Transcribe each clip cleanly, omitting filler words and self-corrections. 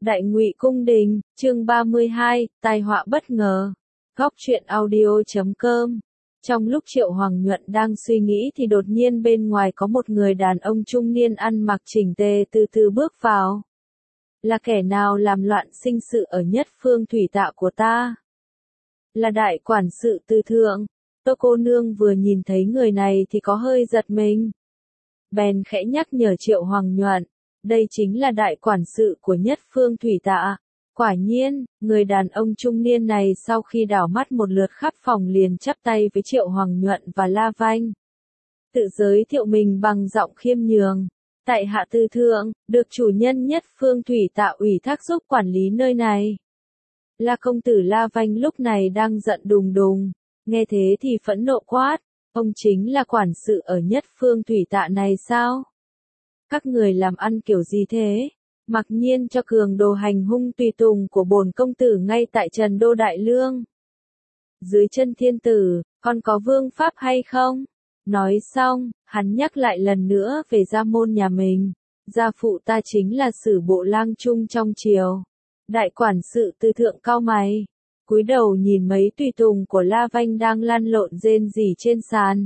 Đại Ngụy Cung Đình, chương 32, tai họa bất ngờ. Góc truyện audio.com. Trong lúc Triệu Hoàng Nhuận đang suy nghĩ thì đột nhiên bên ngoài có một người đàn ông trung niên ăn mặc chỉnh tề từ từ bước vào. Là kẻ nào làm loạn sinh sự ở Nhất Phương thủy tạ của ta? Là đại quản sự Từ Thượng. Tô cô nương vừa nhìn thấy người này thì có hơi giật mình. Bèn khẽ nhắc nhở Triệu Hoàng Nhuận. Đây chính là đại quản sự của Nhất Phương thủy tạ. Quả nhiên, người đàn ông trung niên này sau khi đảo mắt một lượt khắp phòng liền chắp tay với Triệu Hoàng Nhuận và La Vanh. Tự giới thiệu mình bằng giọng khiêm nhường. Tại hạ Từ Thượng, được chủ nhân Nhất Phương thủy tạ ủy thác giúp quản lý nơi này. La công tử La Vanh lúc này đang giận đùng đùng. Nghe thế thì phẫn nộ quát. Ông chính là quản sự ở Nhất Phương thủy tạ này sao? Các người làm ăn kiểu gì thế? Mặc nhiên cho cường đồ hành hung tùy tùng của bổn công tử ngay tại Trần Đô Đại Lương. Dưới chân thiên tử, còn có vương pháp hay không? Nói xong, hắn nhắc lại lần nữa về gia môn nhà mình. Gia phụ ta chính là Sử Bộ Lang Trung trong triều. Đại quản sự Từ Thượng cau mày, cúi đầu nhìn mấy tùy tùng của La Vanh đang lăn lộn rên rỉ trên sàn.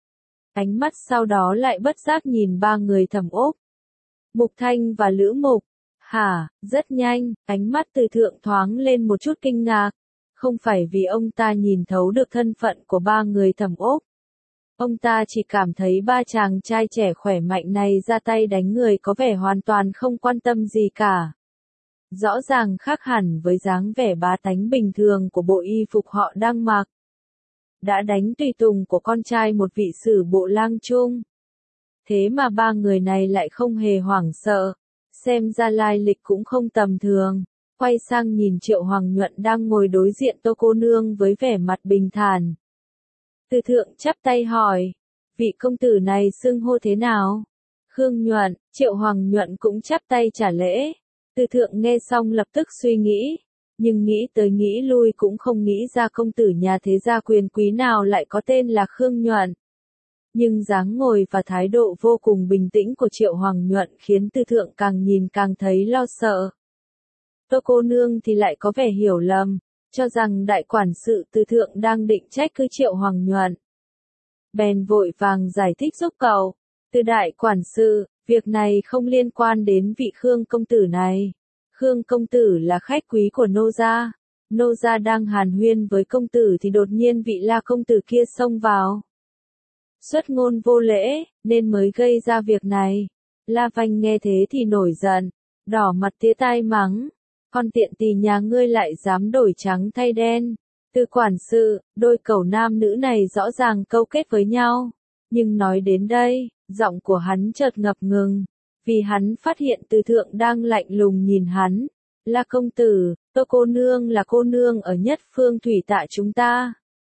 Ánh mắt sau đó lại bất giác nhìn ba người Thẩm Úc, Mục Thanh và Lữ Mục. Hả, rất nhanh, ánh mắt Từ Thượng thoáng lên một chút kinh ngạc. Không phải vì ông ta nhìn thấu được thân phận của ba người Thẩm Úc. Ông ta chỉ cảm thấy ba chàng trai trẻ khỏe mạnh này ra tay đánh người có vẻ hoàn toàn không quan tâm gì cả. Rõ ràng khác hẳn với dáng vẻ bá tánh bình thường của bộ y phục họ đang mặc. Đã đánh tùy tùng của con trai một vị Sử Bộ Lang Trung. Thế mà ba người này lại không hề hoảng sợ. Xem ra lai lịch cũng không tầm thường. Quay sang nhìn Triệu Hoàng Nhuận đang ngồi đối diện Tô cô nương với vẻ mặt bình thản. Từ Thượng chắp tay hỏi. Vị công tử này xưng hô thế nào? Khương Nhuận. Triệu Hoàng Nhuận cũng chắp tay trả lễ. Từ Thượng nghe xong lập tức suy nghĩ. Nhưng nghĩ tới nghĩ lui cũng không nghĩ ra công tử nhà thế gia quyền quý nào lại có tên là Khương Nhuận. Nhưng dáng ngồi và thái độ vô cùng bình tĩnh của Triệu Hoàng Nhuận khiến Từ Thượng càng nhìn càng thấy lo sợ. Tô cô nương thì lại có vẻ hiểu lầm, cho rằng đại quản sự Từ Thượng đang định trách cứ Triệu Hoàng Nhuận. Bèn vội vàng giải thích giúp cậu. Từ đại quản sự, việc này không liên quan đến vị Khương công tử này. Khương công tử là khách quý của nô gia. Nô gia đang hàn huyên với công tử thì đột nhiên vị La công tử kia xông vào. Xuất ngôn vô lễ, nên mới gây ra việc này. La Vanh nghe thế thì nổi giận, đỏ mặt tía tai mắng. Con tiện tỳ nhà ngươi lại dám đổi trắng thay đen. Từ quản sự, đôi cẩu nam nữ này rõ ràng câu kết với nhau. Nhưng nói đến đây, giọng của hắn chợt ngập ngừng. Vì hắn phát hiện Từ Thượng đang lạnh lùng nhìn hắn. La công tử, Tô cô nương là cô nương ở Nhất Phương thủy tạ chúng ta.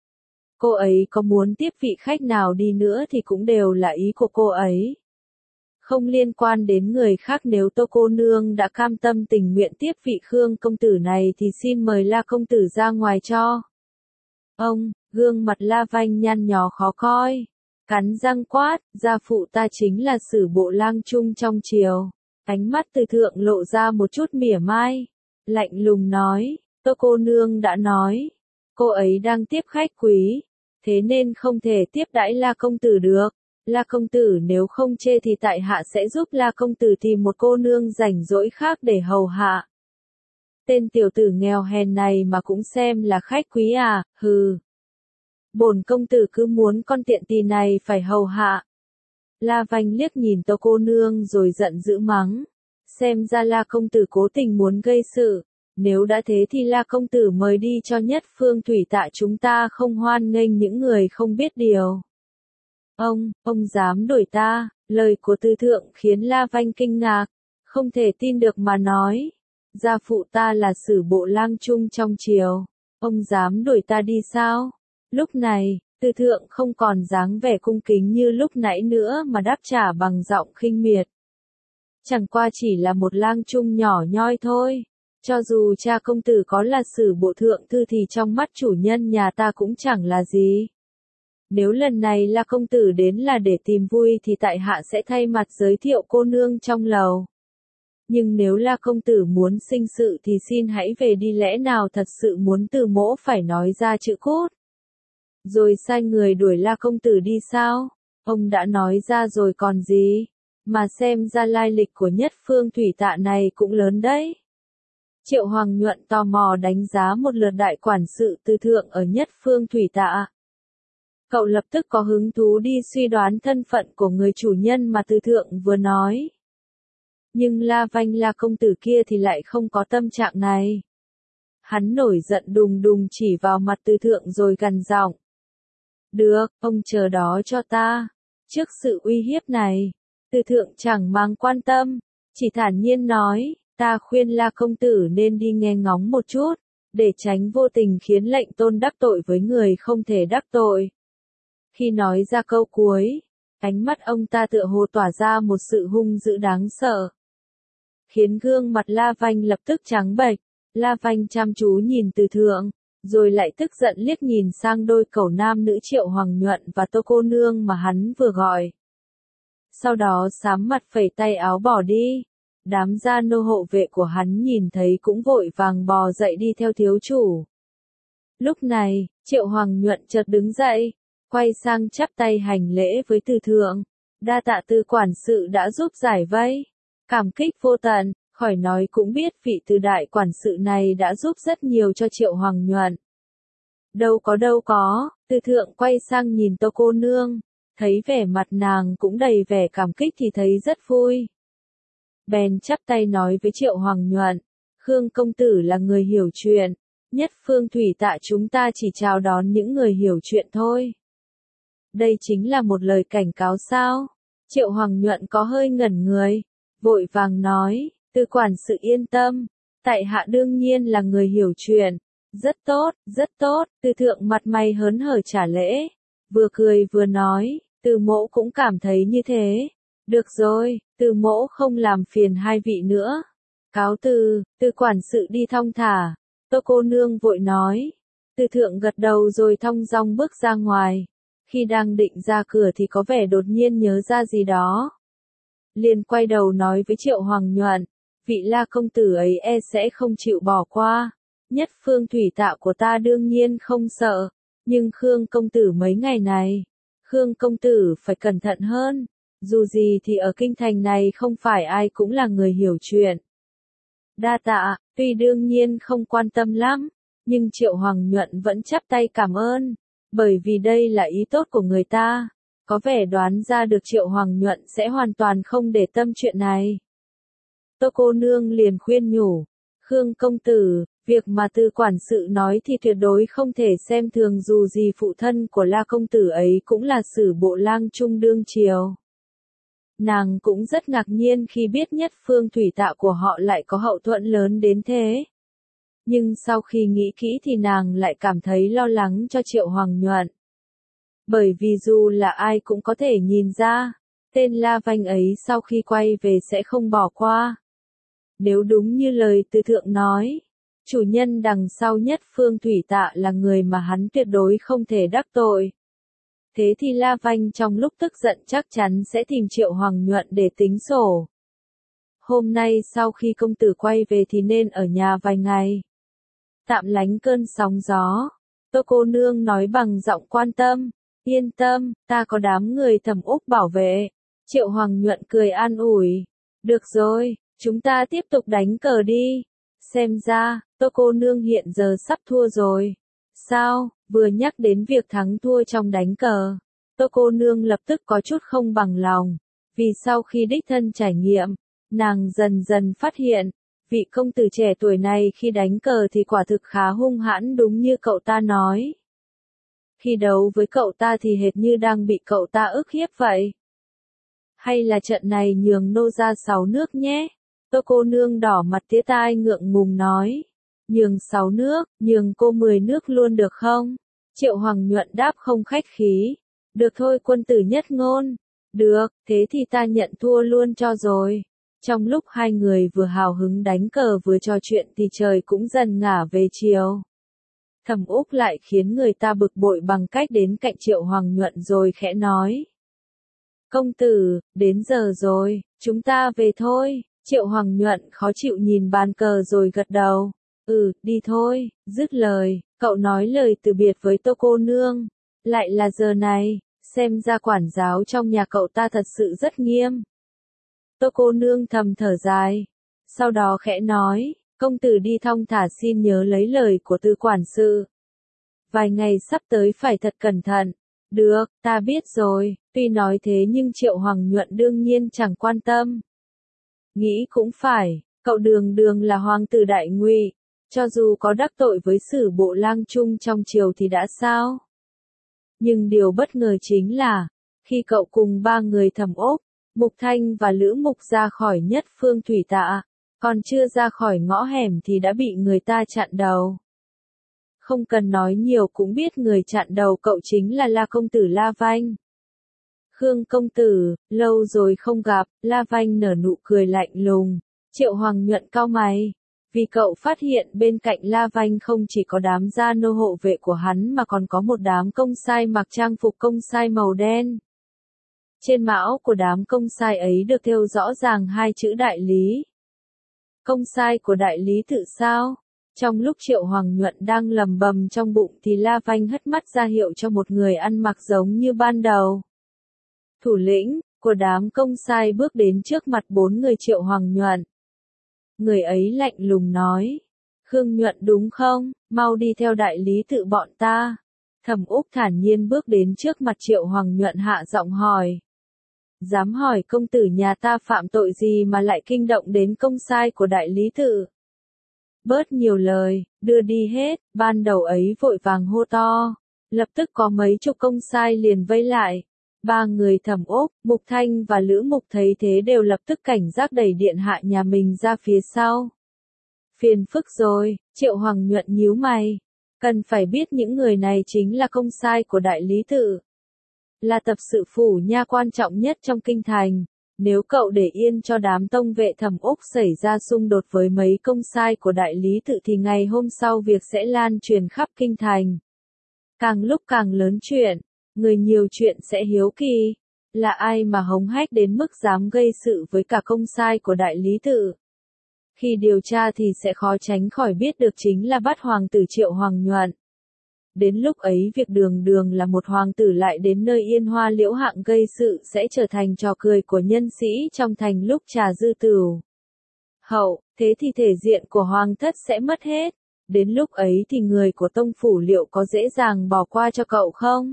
Cô ấy có muốn tiếp vị khách nào đi nữa thì cũng đều là ý của cô ấy. Không liên quan đến người khác, nếu Tô cô nương đã cam tâm tình nguyện tiếp vị Khương công tử này thì xin mời La công tử ra ngoài cho. Ông, gương mặt La Vanh nhăn nhó khó coi. Cắn răng quát, gia phụ ta chính là Sử Bộ Lang Trung trong triều. Ánh mắt Từ Thượng lộ ra một chút mỉa mai. Lạnh lùng nói, Tô cô nương đã nói. Cô ấy đang tiếp khách quý. Thế nên không thể tiếp đãi La công tử được. La công tử nếu không chê thì tại hạ sẽ giúp La công tử tìm một cô nương rảnh rỗi khác để hầu hạ. Tên tiểu tử nghèo hèn này mà cũng xem là khách quý à, hừ. Bổn công tử cứ muốn con tiện tỳ này phải hầu hạ. La Vanh liếc nhìn Tô cô nương rồi giận dữ mắng. Xem ra La công tử cố tình muốn gây sự. Nếu đã thế thì La công tử mời đi cho Nhất Phương thủy tạ chúng ta không hoan nghênh những người không biết điều. Ông dám đuổi ta? Lời của Từ Thượng khiến La Vanh kinh ngạc. Không thể tin được mà nói. Gia phụ ta là Sử Bộ Lang Trung trong triều. Ông dám đuổi ta đi sao? Lúc này, Từ Thượng không còn dáng vẻ cung kính như lúc nãy nữa mà đáp trả bằng giọng khinh miệt. Chẳng qua chỉ là một lang trung nhỏ nhoi thôi. Cho dù cha công tử có là Sử Bộ thượng thư thì trong mắt chủ nhân nhà ta cũng chẳng là gì. Nếu lần này La công tử đến là để tìm vui thì tại hạ sẽ thay mặt giới thiệu cô nương trong lầu. Nhưng nếu La công tử muốn sinh sự thì xin hãy về đi, lẽ nào thật sự muốn Từ Mỗ phải nói ra chữ cốt. Rồi sai người đuổi La công tử đi sao? Ông đã nói ra rồi còn gì? Mà xem ra lai lịch của Nhất Phương Thủy Tạ này cũng lớn đấy. Triệu Hoàng Nhuận tò mò đánh giá một lượt đại quản sự Từ Thượng ở Nhất Phương Thủy Tạ. Cậu lập tức có hứng thú đi suy đoán thân phận của người chủ nhân mà Từ Thượng vừa nói. Nhưng La Vanh La công tử kia thì lại không có tâm trạng này. Hắn nổi giận đùng đùng chỉ vào mặt Từ Thượng rồi gằn giọng. Được, ông chờ đó cho ta. Trước sự uy hiếp này, Từ Thượng chẳng mang quan tâm, chỉ thản nhiên nói, ta khuyên La công tử nên đi nghe ngóng một chút, để tránh vô tình khiến lệnh tôn đắc tội với người không thể đắc tội. Khi nói ra câu cuối, ánh mắt ông ta tựa hồ tỏa ra một sự hung dữ đáng sợ, khiến gương mặt La Vanh lập tức trắng bệch. La Vanh chăm chú nhìn Từ Thượng, rồi lại tức giận liếc nhìn sang đôi cẩu nam nữ Triệu Hoàng Nhuận và Tô cô nương mà hắn vừa gọi. Sau đó sám mặt phẩy tay áo bỏ đi. Đám gia nô hộ vệ của hắn nhìn thấy cũng vội vàng bò dậy đi theo thiếu chủ. Lúc này, Triệu Hoàng Nhuận chợt đứng dậy, quay sang chắp tay hành lễ với Từ Thượng. Đa tạ Từ quản sự đã giúp giải vây. Cảm kích vô tận, khỏi nói cũng biết vị Từ đại quản sự này đã giúp rất nhiều cho Triệu Hoàng Nhuận. Đâu có, Từ Thượng quay sang nhìn Tô cô nương, thấy vẻ mặt nàng cũng đầy vẻ cảm kích thì thấy rất vui. Bèn chắp tay nói với Triệu Hoàng Nhuận, Khương công tử là người hiểu chuyện, Nhất Phương Thủy Tạ chúng ta chỉ chào đón những người hiểu chuyện thôi. Đây chính là một lời cảnh cáo sao? Triệu Hoàng Nhuận có hơi ngẩn người, vội vàng nói, Từ quản sự yên tâm, tại hạ đương nhiên là người hiểu chuyện. Rất tốt, Từ Thượng mặt mày hớn hở trả lễ, vừa cười vừa nói, Từ mỗ cũng cảm thấy như thế. Được rồi, Từ mỗ không làm phiền hai vị nữa. Cáo từ, Từ quản sự đi thong thả. Tô cô nương vội nói. Từ Thượng gật đầu rồi thong dong bước ra ngoài. Khi đang định ra cửa thì có vẻ đột nhiên nhớ ra gì đó. Liền quay đầu nói với Triệu Hoàng Nhuận, vị La công tử ấy sẽ không chịu bỏ qua. Nhất Phương Thủy Tạ của ta đương nhiên không sợ, nhưng Khương công tử mấy ngày này, Khương công tử phải cẩn thận hơn. Dù gì thì ở kinh thành này không phải ai cũng là người hiểu chuyện. Đa tạ, tuy đương nhiên không quan tâm lắm, nhưng Triệu Hoàng Nhuận vẫn chắp tay cảm ơn, bởi vì đây là ý tốt của người ta. Có vẻ đoán ra được Triệu Hoàng Nhuận sẽ hoàn toàn không để tâm chuyện này. Tô cô nương liền khuyên nhủ, Khương công tử, việc mà Từ quản sự nói thì tuyệt đối không thể xem thường, dù gì phụ thân của La công tử ấy cũng là Sử bộ lang trung đương triều. Nàng cũng rất ngạc nhiên khi biết Nhất Phương Thủy Tạ của họ lại có hậu thuẫn lớn đến thế. Nhưng sau khi nghĩ kỹ thì nàng lại cảm thấy lo lắng cho Triệu Hoàng Nhuận. Bởi vì dù là ai cũng có thể nhìn ra, tên La Vanh ấy sau khi quay về sẽ không bỏ qua. Nếu đúng như lời Từ Thượng nói, chủ nhân đằng sau Nhất Phương Thủy Tạ là người mà hắn tuyệt đối không thể đắc tội. Thế thì La Vanh trong lúc tức giận chắc chắn sẽ tìm Triệu Hoàng Nhuận để tính sổ. Hôm nay sau khi công tử quay về thì nên ở nhà vài ngày, tạm lánh cơn sóng gió. Tô cô nương nói bằng giọng quan tâm, yên tâm, ta có đám người Thẩm Úc bảo vệ. Triệu Hoàng Nhuận cười an ủi, được rồi, chúng ta tiếp tục đánh cờ đi. Xem ra, Tô cô nương hiện giờ sắp thua rồi. Sao? Vừa nhắc đến việc thắng thua trong đánh cờ, Tô cô nương lập tức có chút không bằng lòng, vì sau khi đích thân trải nghiệm, nàng dần dần phát hiện, vị công tử trẻ tuổi này khi đánh cờ thì quả thực khá hung hãn, đúng như cậu ta nói. Khi đấu với cậu ta thì hệt như đang bị cậu ta ức hiếp vậy. Hay là trận này nhường nô ra 6 nước nhé? Tô cô nương đỏ mặt tía tai ngượng ngùng nói. Nhường 6 nước, nhường cô 10 nước luôn được không? Triệu Hoàng Nhuận đáp không khách khí. Được thôi quân tử nhất ngôn. Được, thế thì ta nhận thua luôn cho rồi. Trong lúc hai người vừa hào hứng đánh cờ vừa trò chuyện thì trời cũng dần ngả về chiều. Thẩm Úc lại khiến người ta bực bội bằng cách đến cạnh Triệu Hoàng Nhuận rồi khẽ nói. Công tử, đến giờ rồi, chúng ta về thôi. Triệu Hoàng Nhuận khó chịu nhìn bàn cờ rồi gật đầu. Đi thôi, dứt lời, cậu nói lời từ biệt với Tô cô nương. Lại là giờ này, xem ra quản giáo trong nhà cậu ta thật sự rất nghiêm. Tô cô nương thầm thở dài. Sau đó khẽ nói, công tử đi thong thả xin nhớ lấy lời của Tư quản sự. Vài ngày sắp tới phải thật cẩn thận. Được, ta biết rồi, tuy nói thế nhưng Triệu Hoàng Nhuận đương nhiên chẳng quan tâm. Nghĩ cũng phải, cậu đường đường là hoàng tử đại ngụy, cho dù có đắc tội với Sử Bộ Lang Trung trong triều thì đã sao? Nhưng điều bất ngờ chính là, khi cậu cùng ba người Thẩm Ốc, Mục Thanh và Lữ Mục ra khỏi Nhất Phương Thủy Tạ, còn chưa ra khỏi ngõ hẻm thì đã bị người ta chặn đầu. Không cần nói nhiều cũng biết người chặn đầu cậu chính là La công tử La Vanh. Khương công tử, lâu rồi không gặp, La Vanh nở nụ cười lạnh lùng. Triệu Hoàng Nhuận cau mày, vì cậu phát hiện bên cạnh La Vanh không chỉ có đám gia nô hộ vệ của hắn mà còn có một đám công sai mặc trang phục công sai màu đen. Trên mão của đám công sai ấy được thêu rõ ràng hai chữ đại lý. Công sai của đại lý tự sao? Trong lúc Triệu Hoàng Nhuận đang lầm bầm trong bụng thì La Vanh hất mắt ra hiệu cho một người ăn mặc giống như ban đầu. Thủ lĩnh của đám công sai bước đến trước mặt bốn người Triệu Hoàng Nhuận. Người ấy lạnh lùng nói, Khương Nhuận đúng không, mau đi theo đại lý tự bọn ta. Thẩm Úc thản nhiên bước đến trước mặt Triệu Hoàng Nhuận hạ giọng hỏi. Dám hỏi công tử nhà ta phạm tội gì mà lại kinh động đến công sai của đại lý tự? Bớt nhiều lời, đưa đi hết, ban đầu ấy vội vàng hô to. Lập tức có mấy chục công sai liền vây lại. Ba người Thẩm Úc, Mục Thanh và Lữ Mục thấy thế đều lập tức cảnh giác đẩy điện hạ nhà mình ra phía sau. Phiền phức rồi, Triệu Hoàng Nhuận nhíu mày. Cần phải biết những người này chính là công sai của đại lý tự. Là tập sự phủ nha quan trọng nhất trong kinh thành. Nếu cậu để yên cho đám tông vệ Thẩm Úc xảy ra xung đột với mấy công sai của đại lý tự thì ngày hôm sau việc sẽ lan truyền khắp kinh thành. Càng lúc càng lớn chuyện, người nhiều chuyện sẽ hiếu kỳ. Là ai mà hống hách đến mức dám gây sự với cả công sai của đại lý tự? Khi điều tra thì sẽ khó tránh khỏi biết được chính là bắt hoàng tử Triệu Hoàng Nhuận. Đến lúc ấy việc đường đường là một hoàng tử lại đến nơi yên hoa liễu hạng gây sự sẽ trở thành trò cười của nhân sĩ trong thành lúc trà dư tửu. Hậu, thế thì thể diện của hoàng thất sẽ mất hết. Đến lúc ấy thì người của tông phủ liệu có dễ dàng bỏ qua cho cậu không?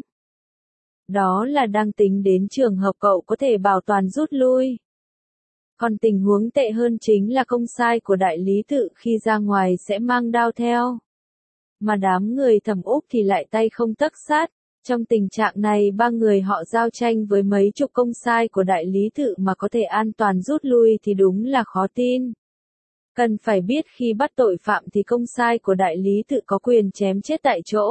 Đó là đang tính đến trường hợp cậu có thể bảo toàn rút lui. Còn tình huống tệ hơn chính là công sai của đại lý tự khi ra ngoài sẽ mang đao theo. Mà đám người Thẩm Úc thì lại tay không tấc sắt. Trong tình trạng này ba người họ giao tranh với mấy chục công sai của đại lý tự mà có thể an toàn rút lui thì đúng là khó tin. Cần phải biết khi bắt tội phạm thì công sai của đại lý tự có quyền chém chết tại chỗ.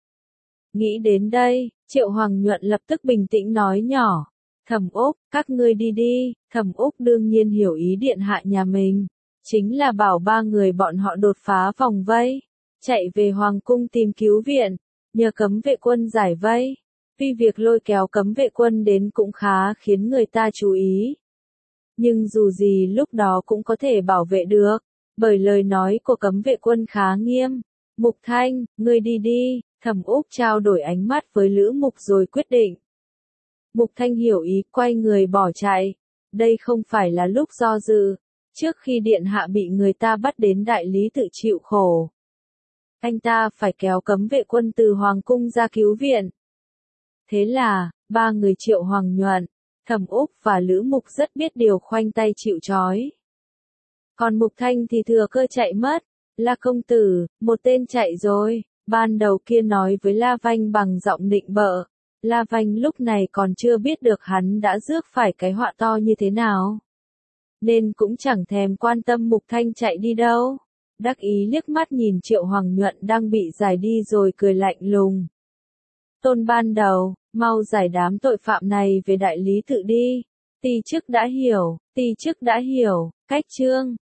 Nghĩ đến đây, Triệu Hoàng Nhuận lập tức bình tĩnh nói nhỏ. Thẩm Úc, các ngươi đi đi. Thẩm Úc đương nhiên hiểu ý điện hạ nhà mình. Chính là bảo ba người bọn họ đột phá vòng vây. Chạy về Hoàng cung tìm cứu viện. Nhờ cấm vệ quân giải vây. Vì việc lôi kéo cấm vệ quân đến cũng khá khiến người ta chú ý. Nhưng dù gì lúc đó cũng có thể bảo vệ được. Bởi lời nói của cấm vệ quân khá nghiêm. Mục Thanh, ngươi đi đi. Thẩm Úc trao đổi ánh mắt với Lữ Mục rồi quyết định. Mục Thanh hiểu ý quay người bỏ chạy. Đây không phải là lúc do dự. Trước khi điện hạ bị người ta bắt đến đại lý tự chịu khổ. Anh ta phải kéo cấm vệ quân từ Hoàng cung ra cứu viện. Thế là, ba người Triệu Hoàng Nhuận, Thẩm Úc và Lữ Mục rất biết điều khoanh tay chịu trói. Còn Mục Thanh thì thừa cơ chạy mất. La công tử, một tên chạy rồi. Ban đầu kia nói với La Vanh bằng giọng nịnh bợ. La Vanh lúc này còn chưa biết được hắn đã rước phải cái họa to như thế nào. Nên cũng chẳng thèm quan tâm Mục Thanh chạy đi đâu. Đắc ý liếc mắt nhìn Triệu Hoàng Nhuận đang bị giải đi rồi cười lạnh lùng. Tôn ban đầu, mau giải đám tội phạm này về đại lý tự đi. Ti chức đã hiểu, cách chương.